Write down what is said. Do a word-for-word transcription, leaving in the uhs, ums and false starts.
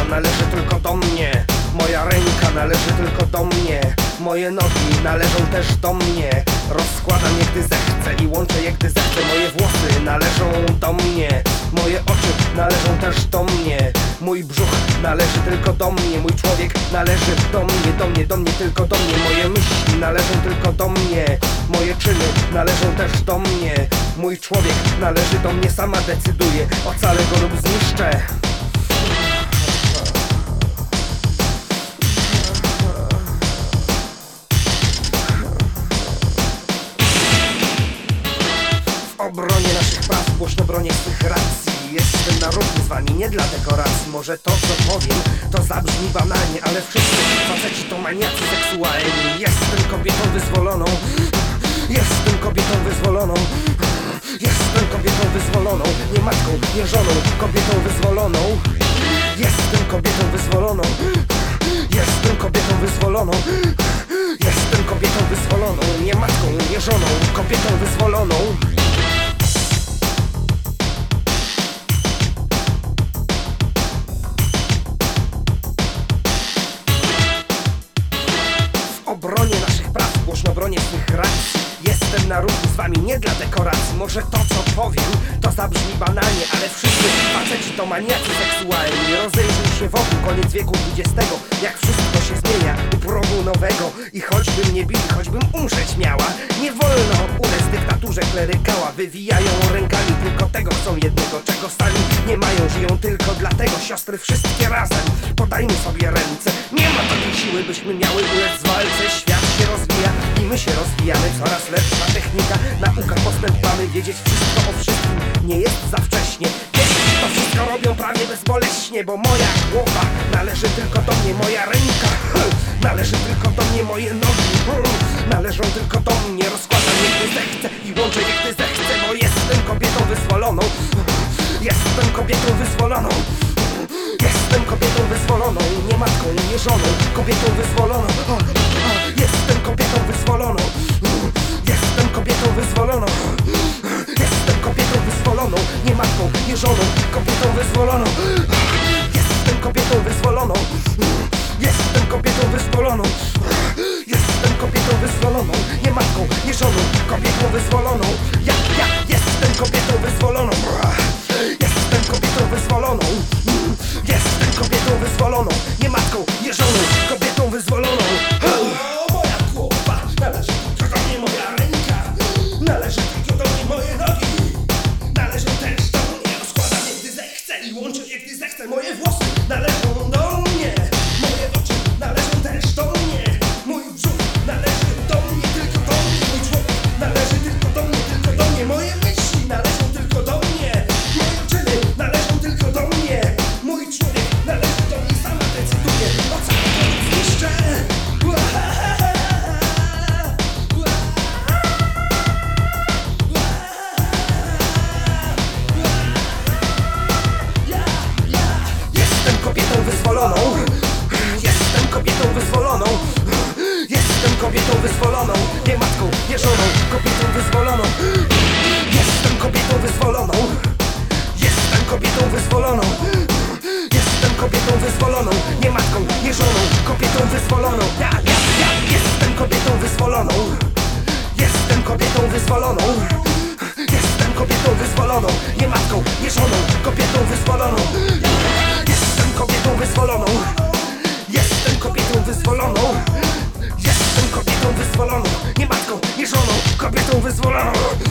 należy tylko do mnie. Moja ręka należy tylko do mnie. Moje nogi należą też do mnie. Rozkładam je, gdy zechcę i łączę je, gdy zechcę. Moje włosy należą do mnie. Moje oczy należą też do mnie. Mój brzuch należy tylko do mnie. Mój człowiek należy do mnie, do mnie, do mnie, tylko do mnie. Moje myśli należą tylko do mnie. Moje czyny należą też do mnie. Mój człowiek należy do mnie, sama decyduję. Ocalę go lub zniszczę. W obronie naszych praw głośno bronię swych racji. Jestem na równi z wami, nie dla dekoracji. Może to, co powiem, to zabrzmi banalnie, ale wszyscy faceci to maniacy seksualni. Jestem kobietą wyzwoloną. Jestem kobietą wyzwoloną. Jestem kobietą wyzwoloną. Nie matką, nie żoną, kobietą wyzwoloną. Jestem kobietą wyzwoloną. Jestem kobietą wyzwoloną. Jestem kobietą wyzwoloną. Nie matką, nie żoną, kobietą wyzwoloną. W obronie naszych praw głośno bronię swych racji. Jestem na równi z wami, nie dla dekoracji. Może to, co powiem, to zabrzmi banalnie, ale wszyscy faceci to maniacy seksualni. Rozejrzyj się wokół, koniec wieku dwudziestego. Jak wszystko się zmienia u progu nowego. I choćby mnie bili, choćbym umrzeć miała, nie wolno ulec dyktaturze klerykała. Wywijają rękami, tylko tego chcą jednego, czego sami nie mają. Żyją tylko dlatego, siostry wszystkie razem. Podajmy sobie ręce. Nie ma takiej siły, byśmy miały ulec w walce. Świat się rozwija i my się rozwijamy. Coraz lepsza technika, nauka, postęp mamy. Wiedzieć wszystko o wszystkim nie jest za wcześnie. Kiedyś to wszystko robią prawie bezboleśnie, bo moja głowa należy tylko do mnie. Moja ręka należy tylko do mnie. Moje nogi należą tylko do mnie. Rozkładam je, gdy zechcę i łączę je, gdy zechcę. Bo jestem kobietą wyzwoloną. Jestem kobietą wyzwoloną. Jestem kobietą wyzwoloną. Nie matką, nie żoną, kobietą wyzwoloną. Jestem kobietą wyzwoloną. Jestem kobietą wyzwoloną. Jestem kobietą wyzwoloną. Nie matką, nie żoną, kobietą wyzwoloną. Jestem kobietą wyzwoloną. Jestem kobietą wyzwoloną. Jestem kobietą wyzwoloną. Nie matką, nie żoną, kobietą wyzwoloną. Ja, ja jestem kobietą wyzwoloną. Jestem kobietą wyzwoloną. Jestem kobietą wyzwoloną. Nie matką, nie żoną, kobietą wyzwoloną. Moja głowa należy tylko do mnie. Moja ręka należy tylko do mnie. Moje nogi należą też do mnie. Rozkładam je, gdy zechcę i łączę je, gdy zechcę. Moje włosy należą do mnie. Moje oczy należą też do mnie. Mój brzuch należy do mnie, tylko do mnie. Mój człowiek należy tylko do mnie, tylko do mnie. Moje myśli należą tylko do mnie. Moje czyny należą tylko do mnie. Mój człowiek należy do mnie, sama decyduje. O co to zniszczę? Jestem kobietą wyzwoloną. Jestem kobietą wyzwoloną. Jestem kobietą wyzwoloną. Nie matką, nie żoną, kobietą wyzwoloną. Jestem kobietą wyzwoloną. Jestem kobietą wyzwoloną. Jestem kobietą wyzwoloną. Nie matką, nie żoną, kobietą wyzwoloną. Ja, ja, ja jestem kobietą wyzwoloną. Jestem kobietą wyzwoloną. Jestem kobietą wyzwoloną. Nie matką, nie żoną, kobietą wyzwoloną. Jestem kobietą wyzwoloną. Jestem kobietą wyzwoloną. Jestem kobietą wyzwoloną. Nie matką, nie żoną, kobietą wyzwoloną.